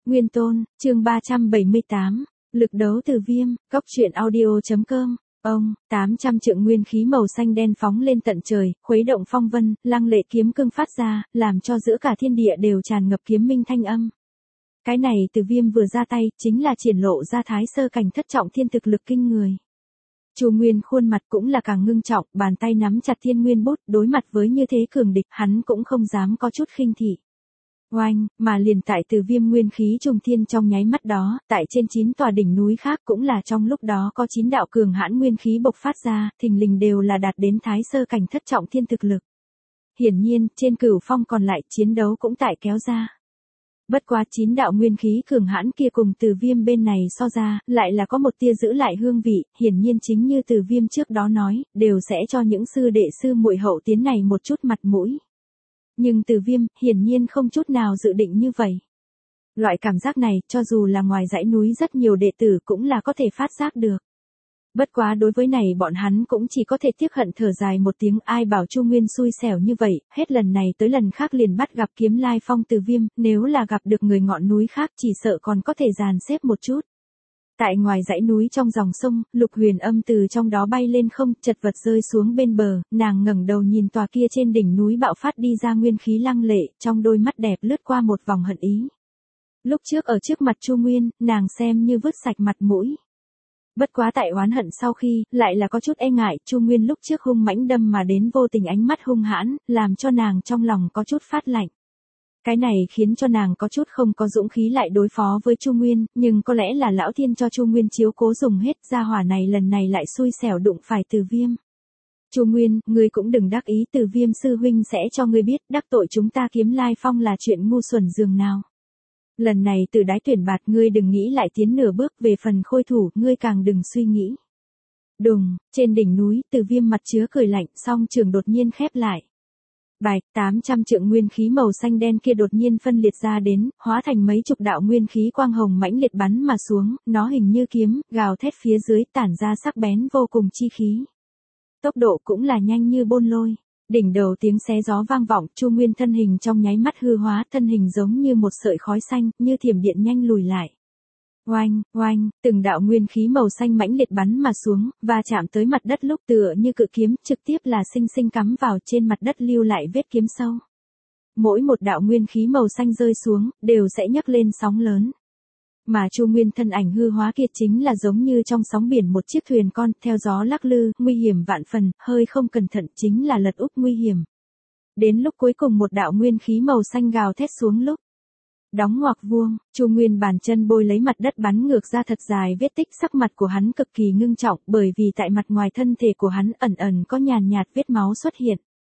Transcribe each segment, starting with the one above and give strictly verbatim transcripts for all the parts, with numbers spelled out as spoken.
Nguyên Tôn, chương ba trăm bảy mươi tám, lực đấu từ viêm, cốc truyện audio.com. Ông, tám trăm trượng nguyên khí màu xanh đen phóng lên tận trời, khuấy động phong vân, lăng lệ kiếm cương phát ra, làm cho giữa cả thiên địa đều tràn ngập kiếm minh thanh âm. Cái này từ viêm vừa ra tay, chính là triển lộ ra thái sơ cảnh thất trọng thiên thực lực kinh người. Chu Nguyên khuôn mặt cũng là càng ngưng trọng, bàn tay nắm chặt thiên nguyên bút, đối mặt với như thế cường địch, hắn cũng không dám có chút khinh thị. Oanh, mà liền tại từ viêm nguyên khí trùng thiên trong nháy mắt đó, tại trên chín tòa đỉnh núi khác cũng là trong lúc đó có chín đạo cường hãn nguyên khí bộc phát ra, thình lình đều là đạt đến thái sơ cảnh thất trọng thiên thực lực. Hiển nhiên, trên cửu phong còn lại chiến đấu cũng tại kéo ra. Bất quá chín đạo nguyên khí cường hãn kia cùng từ viêm bên này so ra, lại là có một tia giữ lại hương vị, hiển nhiên chính như từ viêm trước đó nói, đều sẽ cho những sư đệ sư muội hậu tiến này một chút mặt mũi. Nhưng từ viêm, hiển nhiên không chút nào dự định như vậy. Loại cảm giác này, cho dù là ngoài dãy núi rất nhiều đệ tử cũng là có thể phát giác được. Bất quá đối với này bọn hắn cũng chỉ có thể tiếc hận thở dài một tiếng, ai bảo Chu Nguyên xui xẻo như vậy, hết lần này tới lần khác liền bắt gặp kiếm lai phong từ viêm, nếu là gặp được người ngọn núi khác chỉ sợ còn có thể dàn xếp một chút. Tại ngoài dãy núi trong dòng sông, Lục Huyền Âm từ trong đó bay lên không, chật vật rơi xuống bên bờ, nàng ngẩng đầu nhìn tòa kia trên đỉnh núi bạo phát đi ra nguyên khí lăng lệ, trong đôi mắt đẹp lướt qua một vòng hận ý. Lúc trước ở trước mặt Chu Nguyên, nàng xem như vứt sạch mặt mũi. Bất quá tại oán hận sau khi, lại là có chút e ngại, Chu Nguyên lúc trước hung mãnh đâm mà đến vô tình ánh mắt hung hãn, làm cho nàng trong lòng có chút phát lạnh. Cái này khiến cho nàng có chút không có dũng khí lại đối phó với Chu Nguyên, nhưng có lẽ là lão thiên cho Chu Nguyên chiếu cố dùng hết, gia hỏa này lần này lại xui xẻo đụng phải từ viêm. Chu Nguyên, ngươi cũng đừng đắc ý, từ viêm sư huynh sẽ cho ngươi biết, đắc tội chúng ta kiếm lai phong là chuyện ngu xuẩn dường nào. Lần này từ đái tuyển bạt ngươi đừng nghĩ lại tiến nửa bước, về phần khôi thủ, ngươi càng đừng suy nghĩ. Đùng, trên đỉnh núi, từ viêm mặt chứa cười lạnh, song trường đột nhiên khép lại. Bạch, tám trăm trượng nguyên khí màu xanh đen kia đột nhiên phân liệt ra đến, hóa thành mấy chục đạo nguyên khí quang hồng mãnh liệt bắn mà xuống, nó hình như kiếm, gào thét phía dưới tản ra sắc bén vô cùng chi khí. Tốc độ cũng là nhanh như bôn lôi. Đỉnh đầu tiếng xé gió vang vọng, Chu Nguyên thân hình trong nháy mắt hư hóa, thân hình giống như một sợi khói xanh, như thiểm điện nhanh lùi lại. Oanh, oanh, từng đạo nguyên khí màu xanh mãnh liệt bắn mà xuống, và chạm tới mặt đất lúc tựa như cự kiếm, trực tiếp là xinh xinh cắm vào trên mặt đất lưu lại vết kiếm sâu. Mỗi một đạo nguyên khí màu xanh rơi xuống, đều sẽ nhấc lên sóng lớn. Mà Chu Nguyên thân ảnh hư hóa kia chính là giống như trong sóng biển một chiếc thuyền con, theo gió lắc lư, nguy hiểm vạn phần, hơi không cẩn thận chính là lật úp nguy hiểm. Đến lúc cuối cùng một đạo nguyên khí màu xanh gào thét xuống lúc. Đóng ngoặc vuông, Chu Nguyên bàn chân bôi lấy mặt đất bắn ngược ra thật dài vết tích, sắc mặt của hắn cực kỳ ngưng trọng, bởi vì tại mặt ngoài thân thể của hắn ẩn ẩn có nhàn nhạt vết máu xuất hiện.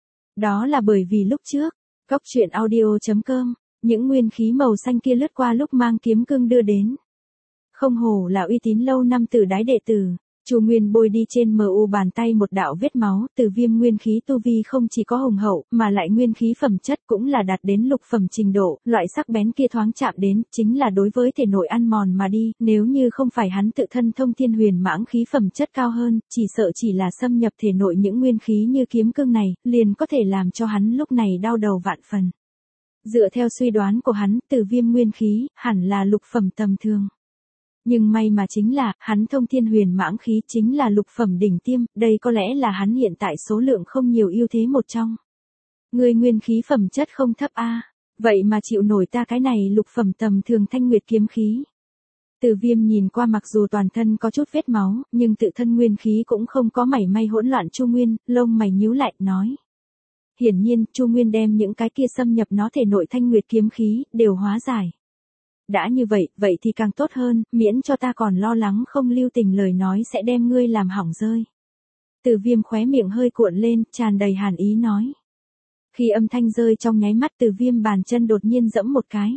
Đó là bởi vì lúc trước, cốc truyện audio.com, những nguyên khí màu xanh kia lướt qua lúc mang kiếm cương đưa đến. Không hổ là uy tín lâu năm từ đái đệ tử. Chu Nguyên bôi đi trên mờ u bàn tay một đạo vết máu, từ viêm nguyên khí tu vi không chỉ có hùng hậu, mà lại nguyên khí phẩm chất cũng là đạt đến lục phẩm trình độ, loại sắc bén kia thoáng chạm đến, chính là đối với thể nội ăn mòn mà đi, nếu như không phải hắn tự thân thông thiên huyền mãng khí phẩm chất cao hơn, chỉ sợ chỉ là xâm nhập thể nội những nguyên khí như kiếm cương này, liền có thể làm cho hắn lúc này đau đầu vạn phần. Dựa theo suy đoán của hắn, từ viêm nguyên khí, hẳn là lục phẩm tầm thường. Nhưng may mà chính là, hắn thông thiên huyền mãng khí chính là lục phẩm đỉnh tiêm, đây có lẽ là hắn hiện tại số lượng không nhiều ưu thế một trong. Người nguyên khí phẩm chất không thấp a, vậy mà chịu nổi ta cái này lục phẩm tầm thường thanh nguyệt kiếm khí. Từ viêm nhìn qua mặc dù toàn thân có chút vết máu, nhưng tự thân nguyên khí cũng không có mảy may hỗn loạn. Chu Nguyên, lông mày nhíu lại, nói. Hiển nhiên, Chu Nguyên đem những cái kia xâm nhập nó thể nội thanh nguyệt kiếm khí, đều hóa giải. Đã như vậy, vậy thì càng tốt hơn, miễn cho ta còn lo lắng không lưu tình lời nói sẽ đem ngươi làm hỏng rơi. Từ viêm khóe miệng hơi cuộn lên, tràn đầy hàn ý nói. Khi âm thanh rơi trong nháy mắt, từ viêm bàn chân đột nhiên dẫm một cái.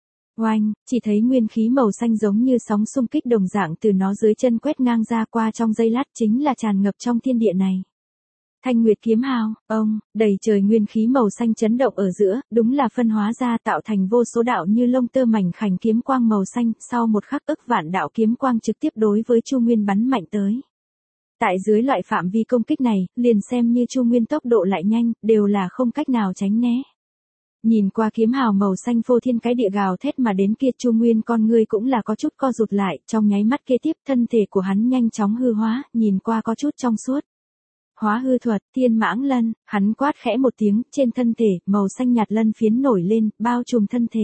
Oanh, chỉ thấy nguyên khí màu xanh giống như sóng xung kích đồng dạng từ nó dưới chân quét ngang ra qua trong giây lát, chính là tràn ngập trong thiên địa này. Thanh Nguyệt kiếm hào, ông, đầy trời nguyên khí màu xanh chấn động ở giữa, đúng là phân hóa ra tạo thành vô số đạo như lông tơ mảnh khảnh kiếm quang màu xanh, sau một khắc ức vạn đạo kiếm quang trực tiếp đối với Chu Nguyên bắn mạnh tới. Tại dưới loại phạm vi công kích này, liền xem như Chu Nguyên tốc độ lại nhanh, đều là không cách nào tránh né. Nhìn qua kiếm hào màu xanh phô thiên cái địa gào thét mà đến kia, Chu Nguyên con ngươi cũng là có chút co rụt lại, trong nháy mắt kế tiếp thân thể của hắn nhanh chóng hư hóa, nhìn qua có chút trong suốt. Hóa hư thuật, Thiên Mãng Lân, hắn quát khẽ một tiếng, trên thân thể, màu xanh nhạt lân phiến nổi lên, bao trùm thân thể.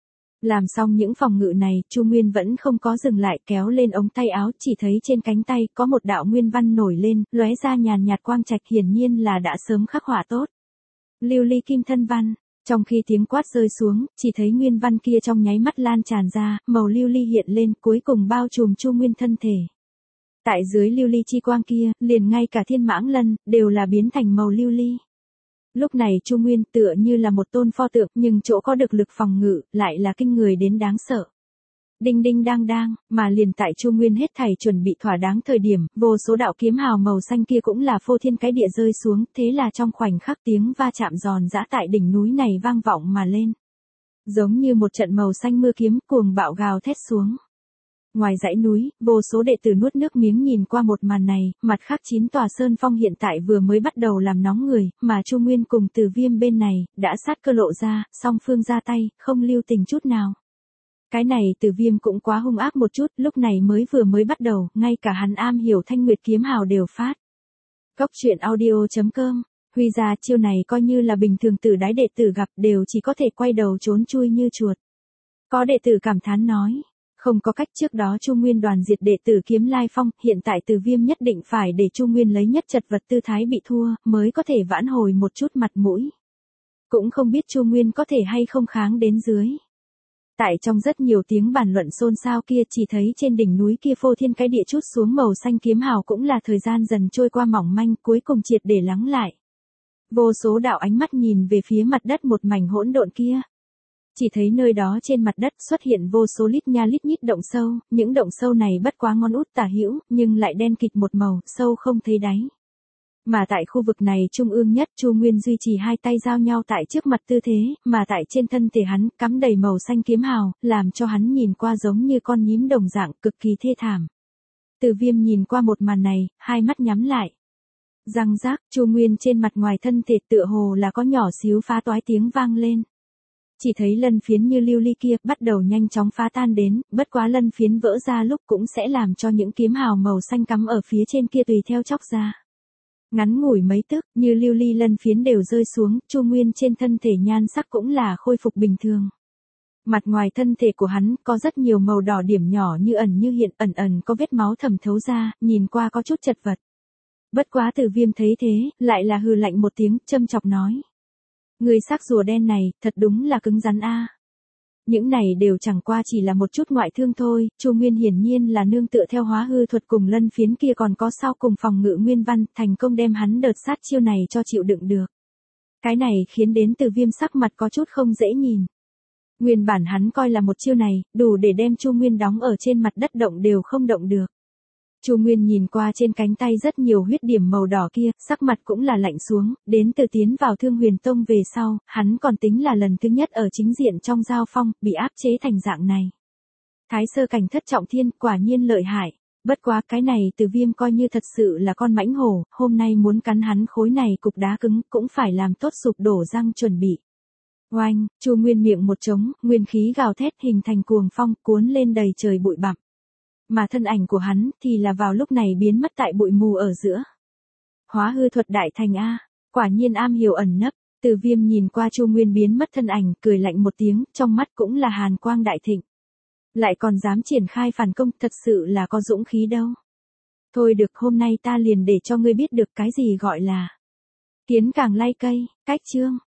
Làm xong những phòng ngự này, Chu Nguyên vẫn không có dừng lại, kéo lên ống tay áo, chỉ thấy trên cánh tay có một đạo nguyên văn nổi lên, lóe ra nhàn nhạt quang trạch, hiển nhiên là đã sớm khắc họa tốt. Lưu ly kim thân văn. Trong khi tiếng quát rơi xuống, chỉ thấy nguyên văn kia trong nháy mắt lan tràn ra, màu lưu ly hiện lên, cuối cùng bao trùm Chu Nguyên thân thể. Tại dưới lưu ly chi quang kia, liền ngay cả Thiên Mãng Lân đều là biến thành màu lưu ly. Lúc này Chu Nguyên tựa như là một tôn pho tượng, nhưng chỗ có được lực phòng ngự lại là kinh người đến đáng sợ. Đinh đinh đang đang, mà liền tại Chu Nguyên hết thảy chuẩn bị thỏa đáng thời điểm, vô số đạo kiếm hào màu xanh kia cũng là phô thiên cái địa rơi xuống, thế là trong khoảnh khắc tiếng va chạm giòn giã tại đỉnh núi này vang vọng mà lên. Giống như một trận màu xanh mưa kiếm cuồng bạo gào thét xuống. Ngoài dãy núi, vô số đệ tử nuốt nước miếng nhìn qua một màn này, mặt khác chín tòa sơn phong hiện tại vừa mới bắt đầu làm nóng người, mà Chu Nguyên cùng Từ Viêm bên này, đã sát cơ lộ ra, song phương ra tay, không lưu tình chút nào. Cái này Từ Viêm cũng quá hung ác một chút, lúc này mới vừa mới bắt đầu, ngay cả hắn am hiểu thanh nguyệt kiếm hào đều phát. Cốc truyện audio chấm com, Huy ra chiêu này coi như là bình thường tử đái đệ tử gặp đều chỉ có thể quay đầu trốn chui như chuột. Có đệ tử cảm thán nói. Không có cách, trước đó Chu Nguyên đoàn diệt đệ tử Kiếm Lai Phong, hiện tại Từ Viêm nhất định phải để Chu Nguyên lấy nhất chật vật tư thái bị thua, mới có thể vãn hồi một chút mặt mũi. Cũng không biết Chu Nguyên có thể hay không kháng đến dưới. Tại trong rất nhiều tiếng bàn luận xôn xao kia, chỉ thấy trên đỉnh núi kia phô thiên cái địa chút xuống màu xanh kiếm hào cũng là thời gian dần trôi qua mỏng manh, cuối cùng triệt để lắng lại. Vô số đạo ánh mắt nhìn về phía mặt đất một mảnh hỗn độn kia. Chỉ thấy nơi đó trên mặt đất xuất hiện vô số lít nha lít nhít động sâu, những động sâu này bất quá ngón út tả hữu, nhưng lại đen kịt một màu, sâu không thấy đáy. Mà tại khu vực này trung ương nhất, Chu Nguyên duy trì hai tay giao nhau tại trước mặt tư thế, mà tại trên thân thể hắn cắm đầy màu xanh kiếm hào, làm cho hắn nhìn qua giống như con nhím đồng dạng, cực kỳ thê thảm. Từ Viêm nhìn qua một màn này, hai mắt nhắm lại. Răng rác, Chu Nguyên trên mặt ngoài thân thể tựa hồ là có nhỏ xíu phá toái tiếng vang lên. Chỉ thấy lân phiến như lưu ly kia bắt đầu nhanh chóng phá tan đến, bất quá lân phiến vỡ ra lúc cũng sẽ làm cho những kiếm hào màu xanh cắm ở phía trên kia tùy theo chóc ra. Ngắn ngủi mấy tức, như lưu ly lân phiến đều rơi xuống, Chu Nguyên trên thân thể nhan sắc cũng là khôi phục bình thường. Mặt ngoài thân thể của hắn có rất nhiều màu đỏ điểm nhỏ như ẩn như hiện, ẩn ẩn có vết máu thẩm thấu ra, nhìn qua có chút chật vật. Bất quá Từ Viêm thấy thế, lại là hừ lạnh một tiếng, châm chọc nói. Người xác rùa đen này, thật đúng là cứng rắn a. Những này đều chẳng qua chỉ là một chút ngoại thương thôi, Chu Nguyên hiển nhiên là nương tựa theo hóa hư thuật cùng lân phiến kia còn có sau cùng phòng ngự nguyên văn, thành công đem hắn đợt sát chiêu này cho chịu đựng được. Cái này khiến đến Từ Viêm sắc mặt có chút không dễ nhìn. Nguyên bản hắn coi là một chiêu này, đủ để đem Chu Nguyên đóng ở trên mặt đất động đều không động được. Chu Nguyên nhìn qua trên cánh tay rất nhiều huyết điểm màu đỏ kia, sắc mặt cũng là lạnh xuống, đến từ tiến vào Thương Huyền Tông về sau, hắn còn tính là lần thứ nhất ở chính diện trong giao phong, bị áp chế thành dạng này. Thái sơ cảnh thất trọng thiên, quả nhiên lợi hại. Bất quá cái này Từ Viêm coi như thật sự là con mãnh hổ, hôm nay muốn cắn hắn khối này cục đá cứng, cũng phải làm tốt sụp đổ răng chuẩn bị. Oanh, Chu Nguyên miệng một trống, nguyên khí gào thét hình thành cuồng phong, cuốn lên đầy trời bụi bặm. Mà thân ảnh của hắn thì là vào lúc này biến mất tại bụi mù ở giữa. Hóa hư thuật đại thành a, quả nhiên am hiểu ẩn nấp. Từ Viêm nhìn qua Chu Nguyên biến mất thân ảnh, cười lạnh một tiếng, trong mắt cũng là hàn quang đại thịnh. Lại còn dám triển khai phản công, thật sự là có dũng khí đâu. Thôi được, hôm nay ta liền để cho ngươi biết được cái gì gọi là kiến càng lay cây. Cách chương